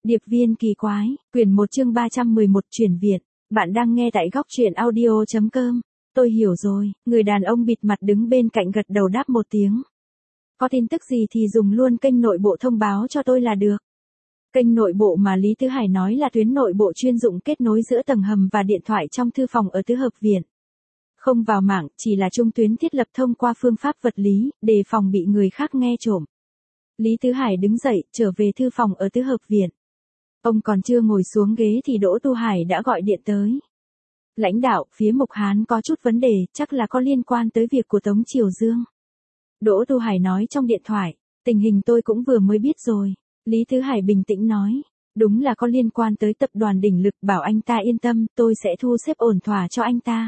Điệp viên kỳ quái, quyển 1 chương 311 chuyển viện. Bạn đang nghe tại góc truyện audio.com. Tôi hiểu rồi, người đàn ông bịt mặt đứng bên cạnh gật đầu đáp một tiếng. Có tin tức gì thì dùng luôn kênh nội bộ thông báo cho tôi là được. Kênh nội bộ mà Lý Tứ Hải nói là tuyến nội bộ chuyên dụng kết nối giữa tầng hầm và điện thoại trong thư phòng ở Tứ Hợp Viện. Không vào mạng, chỉ là trung tuyến thiết lập thông qua phương pháp vật lý, đề phòng bị người khác nghe trộm. Lý Tứ Hải đứng dậy, trở về thư phòng ở Tứ Hợp Viện. Ông còn chưa ngồi xuống ghế thì Đỗ Tu Hải đã gọi điện tới. Lãnh đạo, phía Mục Hán có chút vấn đề, chắc là có liên quan tới việc của Tống Triều Dương. Đỗ Tu Hải nói trong điện thoại, tình hình tôi cũng vừa mới biết rồi. Lý Tứ Hải bình tĩnh nói, đúng là có liên quan tới tập đoàn Đỉnh Lực, bảo anh ta yên tâm, tôi sẽ thu xếp ổn thỏa cho anh ta.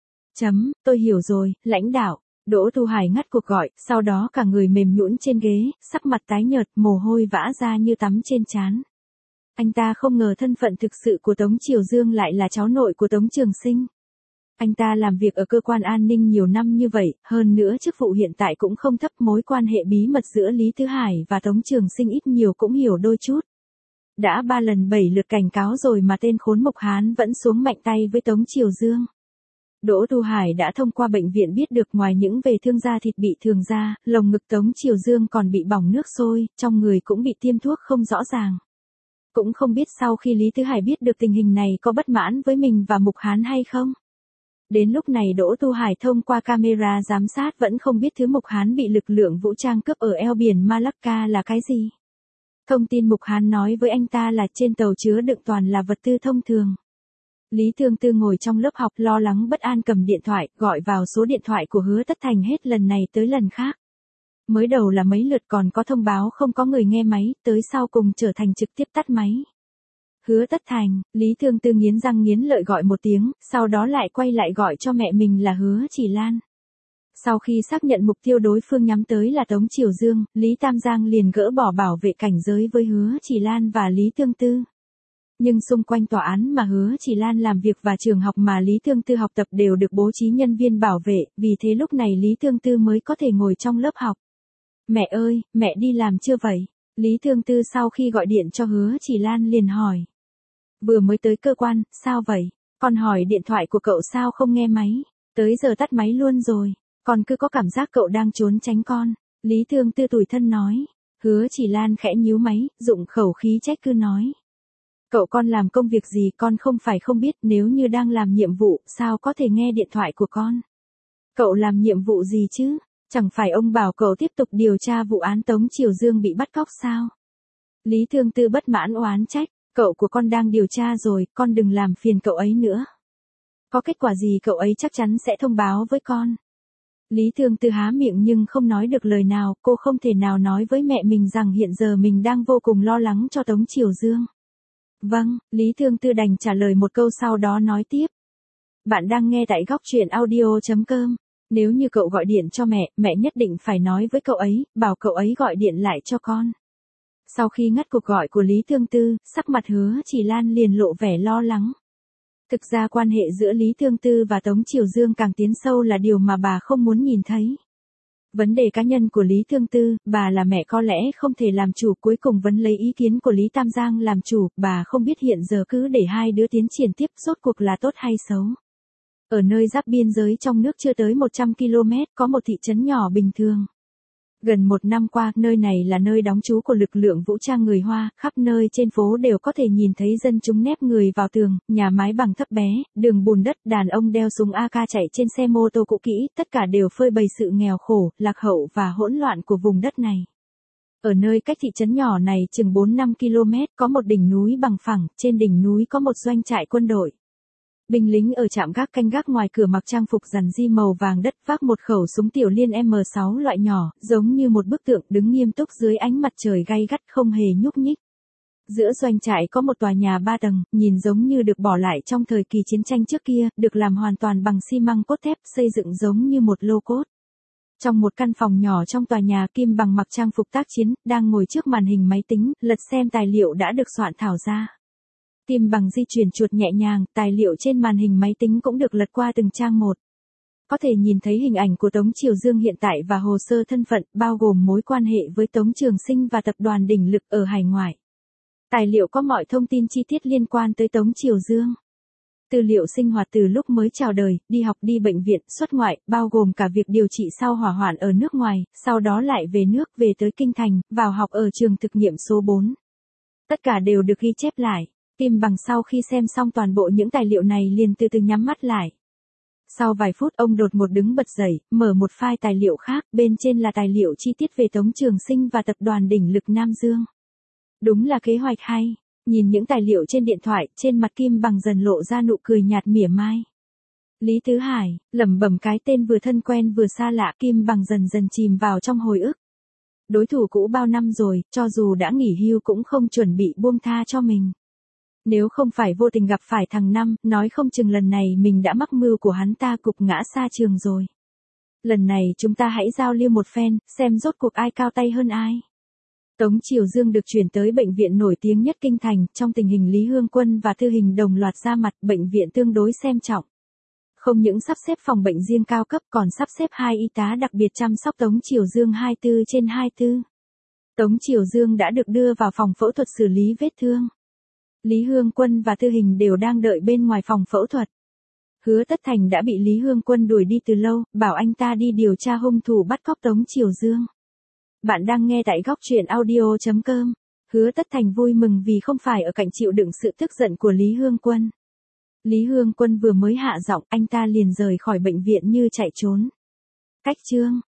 Tôi hiểu rồi, lãnh đạo. Đỗ Tu Hải ngắt cuộc gọi, sau đó cả người mềm nhũn trên ghế, sắc mặt tái nhợt, mồ hôi vã ra như tắm trên trán. Anh ta không ngờ thân phận thực sự của Tống Triều Dương lại là cháu nội của Tống Trường Sinh. Anh ta làm việc ở cơ quan an ninh nhiều năm như vậy, hơn nữa chức vụ hiện tại cũng không thấp, mối quan hệ bí mật giữa Lý Tứ Hải và Tống Trường Sinh ít nhiều cũng hiểu đôi chút. Đã 3 lần 7 lượt cảnh cáo rồi mà tên khốn Mục Hán vẫn xuống mạnh tay với Tống Triều Dương. Đỗ Tu Hải đã thông qua bệnh viện biết được ngoài những về thương da thịt bị thương ra, lồng ngực Tống Triều Dương còn bị bỏng nước sôi, trong người cũng bị tiêm thuốc không rõ ràng. Cũng không biết sau khi Lý Tứ Hải biết được tình hình này có bất mãn với mình và Mục Hán hay không. Đến lúc này Đỗ Tu Hải thông qua camera giám sát vẫn không biết thứ Mục Hán bị lực lượng vũ trang cướp ở eo biển Malacca là cái gì. Thông tin Mục Hán nói với anh ta là trên tàu chứa đựng toàn là vật tư thông thường. Lý Thương Tư ngồi trong lớp học lo lắng bất an cầm điện thoại, gọi vào số điện thoại của Hứa Tất Thành hết lần này tới lần khác. Mới đầu là mấy lượt còn có thông báo không có người nghe máy, tới sau cùng trở thành trực tiếp tắt máy. Hứa Tất Thành, Lý Thương Tư nghiến răng nghiến lợi gọi một tiếng, sau đó lại quay lại gọi cho mẹ mình là Hứa Chỉ Lan. Sau khi xác nhận mục tiêu đối phương nhắm tới là Tống Triều Dương, Lý Tam Giang liền gỡ bỏ bảo vệ cảnh giới với Hứa Chỉ Lan và Lý Thương Tư. Nhưng xung quanh tòa án mà Hứa Chỉ Lan làm việc và trường học mà Lý Thương Tư học tập đều được bố trí nhân viên bảo vệ, vì thế lúc này Lý Thương Tư mới có thể ngồi trong lớp học. Mẹ ơi, mẹ đi làm chưa vậy? Lý Thương Tư sau khi gọi điện cho Hứa Chỉ Lan liền hỏi. Vừa mới tới cơ quan, sao vậy? Con hỏi điện thoại của cậu sao không nghe máy? Tới giờ tắt máy luôn rồi. Con cứ có cảm giác cậu đang trốn tránh con. Lý Thương Tư tủi thân nói. Hứa Chỉ Lan khẽ nhíu máy, dụng khẩu khí trách cứ nói. Cậu con làm công việc gì con không phải không biết, nếu như đang làm nhiệm vụ, sao có thể nghe điện thoại của con? Cậu làm nhiệm vụ gì chứ? Chẳng phải ông bảo cậu tiếp tục điều tra vụ án Tống Triều Dương bị bắt cóc sao? Lý Thương Tư bất mãn oán trách, cậu của con đang điều tra rồi, con đừng làm phiền cậu ấy nữa. Có kết quả gì cậu ấy chắc chắn sẽ thông báo với con. Lý Thương Tư há miệng nhưng không nói được lời nào, cô không thể nào nói với mẹ mình rằng hiện giờ mình đang vô cùng lo lắng cho Tống Triều Dương. Vâng, Lý Thương Tư đành trả lời một câu sau đó nói tiếp. Bạn đang nghe tại góc truyện audio.com. Nếu như cậu gọi điện cho mẹ, mẹ nhất định phải nói với cậu ấy, bảo cậu ấy gọi điện lại cho con. Sau khi ngắt cuộc gọi của Lý Thương Tư, sắc mặt Hứa Chỉ Lan liền lộ vẻ lo lắng. Thực ra quan hệ giữa Lý Thương Tư và Tống Triều Dương càng tiến sâu là điều mà bà không muốn nhìn thấy. Vấn đề cá nhân của Lý Thương Tư, bà là mẹ có lẽ không thể làm chủ, cuối cùng vẫn lấy ý kiến của Lý Tam Giang làm chủ, bà không biết hiện giờ cứ để hai đứa tiến triển tiếp rốt cuộc là tốt hay xấu. Ở nơi giáp biên giới trong nước chưa tới 100 km có một thị trấn nhỏ bình thường. Gần 1 năm qua, nơi này là nơi đóng trú của lực lượng vũ trang người Hoa, khắp nơi trên phố đều có thể nhìn thấy dân chúng nép người vào tường, nhà mái bằng thấp bé, đường bùn đất, đàn ông đeo súng AK chạy trên xe mô tô cũ kỹ, tất cả đều phơi bày sự nghèo khổ, lạc hậu và hỗn loạn của vùng đất này. Ở nơi cách thị trấn nhỏ này chừng 4-5 km có một đỉnh núi bằng phẳng, trên đỉnh núi có một doanh trại quân đội. Binh lính ở trạm gác canh gác ngoài cửa mặc trang phục rằn ri màu vàng đất, vác một khẩu súng tiểu liên M6 loại nhỏ, giống như một bức tượng đứng nghiêm túc dưới ánh mặt trời gay gắt không hề nhúc nhích. Giữa doanh trại có một tòa nhà 3 tầng, nhìn giống như được bỏ lại trong thời kỳ chiến tranh trước kia, được làm hoàn toàn bằng xi măng cốt thép, xây dựng giống như một lô cốt. Trong một căn phòng nhỏ trong tòa nhà, Kim Bằng mặc trang phục tác chiến, đang ngồi trước màn hình máy tính, lật xem tài liệu đã được soạn thảo ra. Kim Bằng di chuyển chuột nhẹ nhàng, tài liệu trên màn hình máy tính cũng được lật qua từng trang một. Có thể nhìn thấy hình ảnh của Tống Triều Dương hiện tại và hồ sơ thân phận, bao gồm mối quan hệ với Tống Trường Sinh và tập đoàn Đỉnh Lực ở hải ngoại. Tài liệu có mọi thông tin chi tiết liên quan tới Tống Triều Dương. Tư liệu sinh hoạt từ lúc mới chào đời, đi học đi bệnh viện, xuất ngoại, bao gồm cả việc điều trị sau hỏa hoạn ở nước ngoài, sau đó lại về nước về tới Kinh Thành, vào học ở trường thực nghiệm số 4. Tất cả đều được ghi chép lại. Kim Bằng sau khi xem xong toàn bộ những tài liệu này liền từ từ nhắm mắt lại. Sau vài phút ông đột ngột đứng bật dậy, mở một file tài liệu khác, bên trên là tài liệu chi tiết về Tống Trường Sinh và tập đoàn đỉnh lực Nam Dương. Đúng là kế hoạch hay. Nhìn những tài liệu trên điện thoại, trên mặt Kim Bằng dần lộ ra nụ cười nhạt mỉa mai. Lý Tứ Hải, lẩm bẩm cái tên vừa thân quen vừa xa lạ, Kim Bằng dần dần chìm vào trong hồi ức. Đối thủ cũ bao năm rồi, cho dù đã nghỉ hưu cũng không chuẩn bị buông tha cho mình. Nếu không phải vô tình gặp phải thằng Năm, nói không chừng lần này mình đã mắc mưu của hắn ta cục ngã xa trường rồi. Lần này chúng ta hãy giao lưu một phen, xem rốt cuộc ai cao tay hơn ai. Tống Triều Dương được chuyển tới bệnh viện nổi tiếng nhất Kinh Thành, trong tình hình Lý Hương Quân và Tư Hình đồng loạt ra mặt, bệnh viện tương đối xem trọng. Không những sắp xếp phòng bệnh riêng cao cấp còn sắp xếp 2 y tá đặc biệt chăm sóc Tống Triều Dương 24/24. Tống Triều Dương đã được đưa vào phòng phẫu thuật xử lý vết thương. Lý Hương Quân và Tư Hình đều đang đợi bên ngoài phòng phẫu thuật. Hứa Tất Thành đã bị Lý Hương Quân đuổi đi từ lâu, bảo anh ta đi điều tra hung thủ bắt cóc Tống Triều Dương. Bạn đang nghe tại góc truyện audio.com. Hứa Tất Thành vui mừng vì không phải ở cạnh chịu đựng sự tức giận của Lý Hương Quân. Lý Hương Quân vừa mới hạ giọng, anh ta liền rời khỏi bệnh viện như chạy trốn. Cách chương